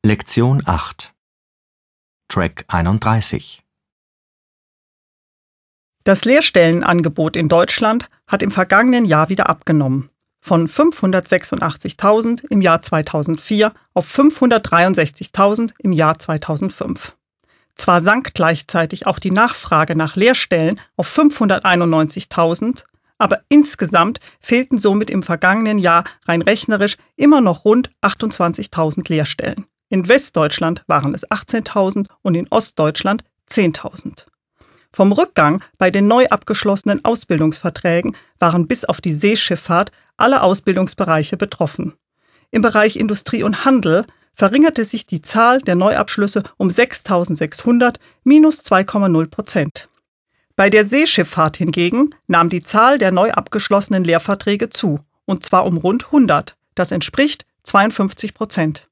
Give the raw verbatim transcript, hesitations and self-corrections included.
Lektion acht Track einunddreißig. Das Lehrstellenangebot in Deutschland hat im vergangenen Jahr wieder abgenommen. Von fünfhundertsechsundachtzigtausend im Jahr zweitausendvier auf fünfhundertdreiundsechzigtausend im Jahr zweitausendfünf. Zwar sank gleichzeitig auch die Nachfrage nach Lehrstellen auf fünfhunderteinundneunzigtausend, aber insgesamt fehlten somit im vergangenen Jahr rein rechnerisch immer noch rund achtundzwanzigtausend Lehrstellen. In Westdeutschland waren es achtzehntausend und in Ostdeutschland zehntausend. Vom Rückgang bei den neu abgeschlossenen Ausbildungsverträgen waren bis auf die Seeschifffahrt alle Ausbildungsbereiche betroffen. Im Bereich Industrie und Handel verringerte sich die Zahl der Neuabschlüsse um sechstausendsechshundert, minus zwei Komma null Prozent. Bei der Seeschifffahrt hingegen nahm die Zahl der neu abgeschlossenen Lehrverträge zu, und zwar um rund hundert. Das entspricht zweiundfünfzig Prozent.